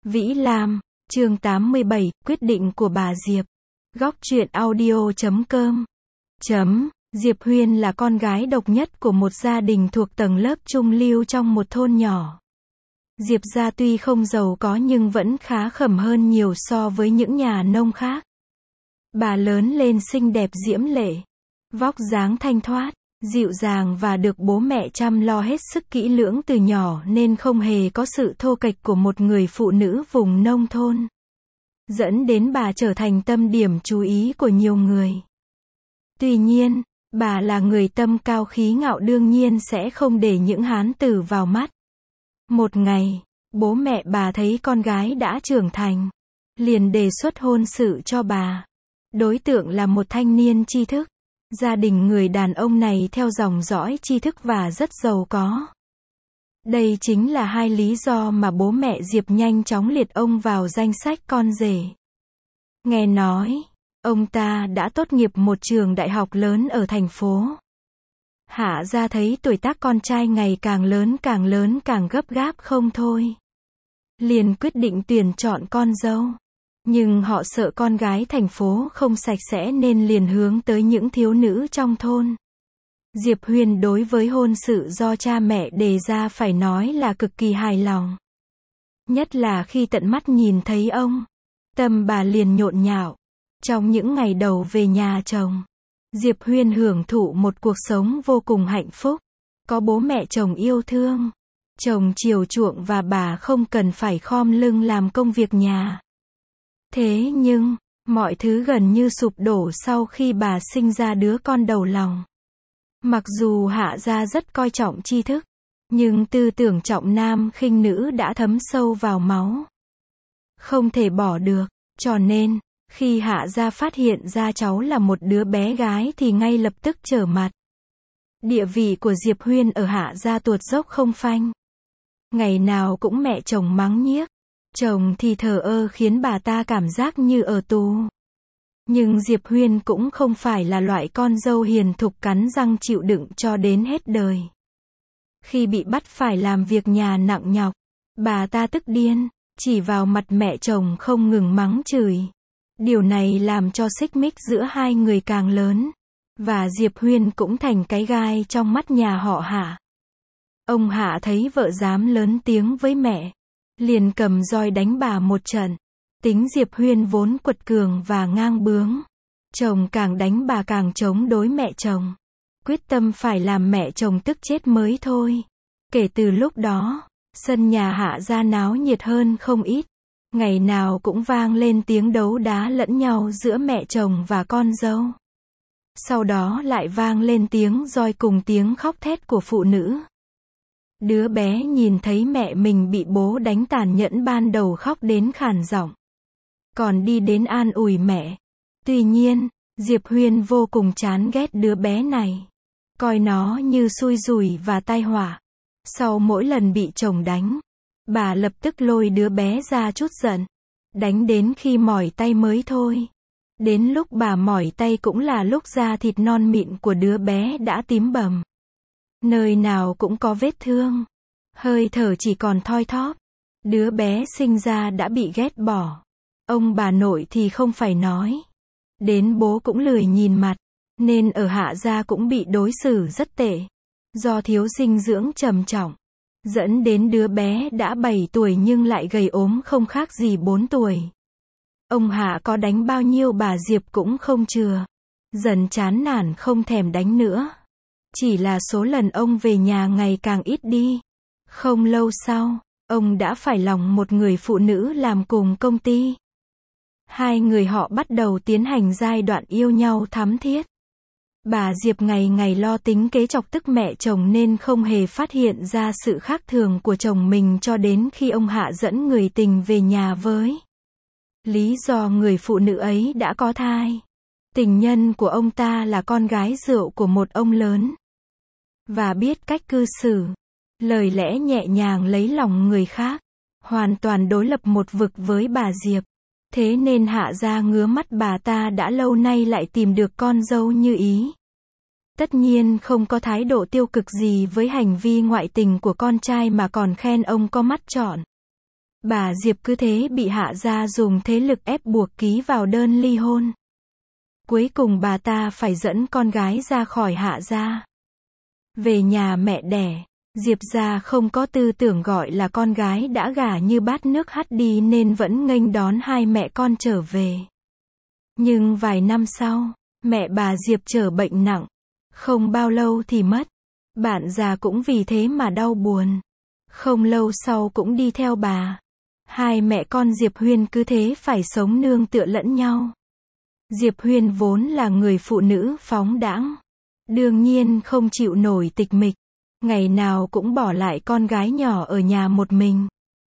Vĩ Lam, chương 87, quyết định của bà Diệp. Góc truyện audio.com. Diệp Huyên là con gái độc nhất của một gia đình thuộc tầng lớp trung lưu trong một thôn nhỏ. Diệp gia tuy không giàu có nhưng vẫn khá khẩm hơn nhiều so với những nhà nông khác. Bà lớn lên xinh đẹp diễm lệ, vóc dáng thanh thoát, dịu dàng và được bố mẹ chăm lo hết sức kỹ lưỡng từ nhỏ nên không hề có sự thô kệch của một người phụ nữ vùng nông thôn. Dẫn đến bà trở thành tâm điểm chú ý của nhiều người. Tuy nhiên, bà là người tâm cao khí ngạo đương nhiên sẽ không để những hán tử vào mắt. Một ngày, bố mẹ bà thấy con gái đã trưởng thành, liền đề xuất hôn sự cho bà. Đối tượng là một thanh niên tri thức. Gia đình người đàn ông này theo dòng dõi tri thức và rất giàu có. Đây chính là hai lý do mà bố mẹ Diệp nhanh chóng liệt ông vào danh sách con rể. Nghe nói, ông ta đã tốt nghiệp một trường đại học lớn ở thành phố. Hạ gia thấy tuổi tác con trai ngày càng lớn càng gấp gáp không thôi. Liền quyết định tuyển chọn con dâu. Nhưng họ sợ con gái thành phố không sạch sẽ nên liền hướng tới những thiếu nữ trong thôn. Diệp Huyên đối với hôn sự do cha mẹ đề ra phải nói là cực kỳ hài lòng. Nhất là khi tận mắt nhìn thấy ông, tâm bà liền nhộn nhạo. Trong những ngày đầu về nhà chồng, Diệp Huyên hưởng thụ một cuộc sống vô cùng hạnh phúc. Có bố mẹ chồng yêu thương, chồng chiều chuộng và bà không cần phải khom lưng làm công việc nhà. Thế nhưng, mọi thứ gần như sụp đổ sau khi bà sinh ra đứa con đầu lòng. Mặc dù Hạ gia rất coi trọng tri thức, nhưng tư tưởng trọng nam khinh nữ đã thấm sâu vào máu. Không thể bỏ được, cho nên, khi Hạ gia phát hiện ra cháu là một đứa bé gái thì ngay lập tức trở mặt. Địa vị của Diệp Huyên ở Hạ gia tuột dốc không phanh. Ngày nào cũng mẹ chồng mắng nhiếc. Chồng thì thờ ơ khiến bà ta cảm giác như ở tù. Nhưng Diệp Huyên cũng không phải là loại con dâu hiền thục cắn răng chịu đựng cho đến hết đời. Khi bị bắt phải làm việc nhà nặng nhọc, bà ta tức điên, chỉ vào mặt mẹ chồng không ngừng mắng chửi. Điều này làm cho xích mích giữa hai người càng lớn. Và Diệp Huyên cũng thành cái gai trong mắt nhà họ Hạ. Ông Hạ thấy vợ dám lớn tiếng với mẹ, liền cầm roi đánh bà một trận. Tính Diệp Huyên vốn quật cường và ngang bướng. Chồng càng đánh bà càng chống đối mẹ chồng. Quyết tâm phải làm mẹ chồng tức chết mới thôi. Kể từ lúc đó, sân nhà Hạ gia náo nhiệt hơn không ít. Ngày nào cũng vang lên tiếng đấu đá lẫn nhau giữa mẹ chồng và con dâu. Sau đó lại vang lên tiếng roi cùng tiếng khóc thét của phụ nữ. Đứa bé nhìn thấy mẹ mình bị bố đánh tàn nhẫn ban đầu khóc đến khàn giọng. Còn đi đến an ủi mẹ. Tuy nhiên, Diệp Huyên vô cùng chán ghét đứa bé này. Coi nó như xui rủi và tai họa. Sau mỗi lần bị chồng đánh, bà lập tức lôi đứa bé ra trút giận. Đánh đến khi mỏi tay mới thôi. Đến lúc bà mỏi tay cũng là lúc da thịt non mịn của đứa bé đã tím bầm. Nơi nào cũng có vết thương. Hơi thở chỉ còn thoi thóp. Đứa bé sinh ra đã bị ghét bỏ. Ông bà nội thì không phải nói. Đến bố cũng lười nhìn mặt. Nên ở Hạ gia cũng bị đối xử rất tệ. Do thiếu dinh dưỡng trầm trọng. Dẫn đến đứa bé đã 7 tuổi nhưng lại gầy ốm không khác gì 4 tuổi. Ông Hạ có đánh bao nhiêu bà Diệp cũng không chừa. Dần chán nản không thèm đánh nữa. Chỉ là số lần ông về nhà ngày càng ít đi. Không lâu sau, ông đã phải lòng một người phụ nữ làm cùng công ty. Hai người họ bắt đầu tiến hành giai đoạn yêu nhau thắm thiết. Bà Diệp ngày ngày lo tính kế chọc tức mẹ chồng nên không hề phát hiện ra sự khác thường của chồng mình cho đến khi ông Hạ dẫn người tình về nhà với lý do người phụ nữ ấy đã có thai. Tình nhân của ông ta là con gái rượu của một ông lớn. Và biết cách cư xử. Lời lẽ nhẹ nhàng lấy lòng người khác. Hoàn toàn đối lập một vực với bà Diệp. Thế nên Hạ gia ngứa mắt bà ta đã lâu nay lại tìm được con dâu như ý. Tất nhiên không có thái độ tiêu cực gì với hành vi ngoại tình của con trai mà còn khen ông có mắt trọn. Bà Diệp cứ thế bị Hạ gia dùng thế lực ép buộc ký vào đơn ly hôn. Cuối cùng bà ta phải dẫn con gái ra khỏi Hạ gia. Về nhà mẹ đẻ, Diệp gia không có tư tưởng gọi là con gái đã gả như bát nước hắt đi nên vẫn nghênh đón hai mẹ con trở về. Nhưng vài năm sau, mẹ bà Diệp trở bệnh nặng. Không bao lâu thì mất. Bạn già cũng vì thế mà đau buồn. Không lâu sau cũng đi theo bà. Hai mẹ con Diệp Huyên cứ thế phải sống nương tựa lẫn nhau. Diệp Huyên vốn là người phụ nữ phóng đãng. Đương nhiên không chịu nổi tịch mịch. Ngày nào cũng bỏ lại con gái nhỏ ở nhà một mình.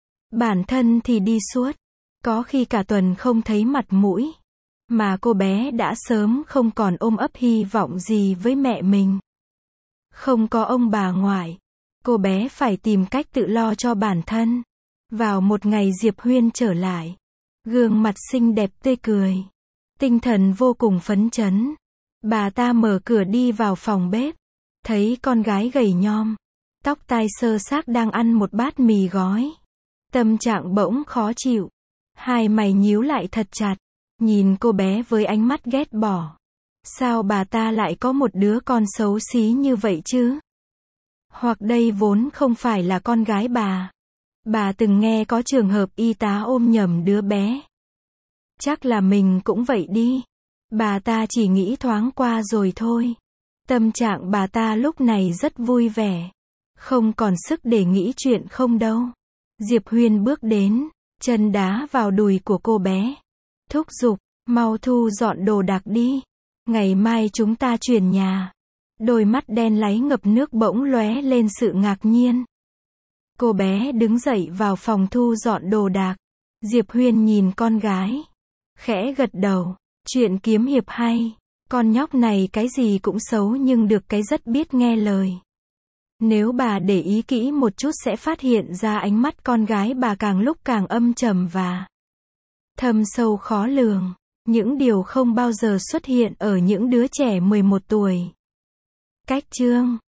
Bản thân thì đi suốt. Có khi cả tuần không thấy mặt mũi. Mà cô bé đã sớm không còn ôm ấp hy vọng gì với mẹ mình. Không có ông bà ngoại. Cô bé phải tìm cách tự lo cho bản thân. Vào một ngày Diệp Huyên trở lại. Gương mặt xinh đẹp tươi cười. Tinh thần vô cùng phấn chấn. Bà ta mở cửa đi vào phòng bếp. Thấy con gái gầy nhom. Tóc tai xơ xác đang ăn một bát mì gói. Tâm trạng bỗng khó chịu. Hai mày nhíu lại thật chặt. Nhìn cô bé với ánh mắt ghét bỏ. Sao bà ta lại có một đứa con xấu xí như vậy chứ? Hoặc đây vốn không phải là con gái bà. Bà từng nghe có trường hợp y tá ôm nhầm đứa bé. Chắc là mình cũng vậy đi. Bà ta chỉ nghĩ thoáng qua rồi thôi. Tâm trạng bà ta lúc này rất vui vẻ. Không còn sức để nghĩ chuyện không đâu. Diệp Huyên bước đến, chân đá vào đùi của cô bé. Thúc giục, mau thu dọn đồ đạc đi. Ngày mai chúng ta chuyển nhà. Đôi mắt đen láy ngập nước bỗng lóe lên sự ngạc nhiên. Cô bé đứng dậy vào phòng thu dọn đồ đạc. Diệp Huyên nhìn con gái. Khẽ gật đầu. Chuyện kiếm hiệp hay. Con nhóc này cái gì cũng xấu nhưng được cái rất biết nghe lời. Nếu bà để ý kỹ một chút sẽ phát hiện ra ánh mắt con gái bà càng lúc càng âm trầm và thâm sâu khó lường. Những điều không bao giờ xuất hiện ở những đứa trẻ 11 tuổi. Cách chương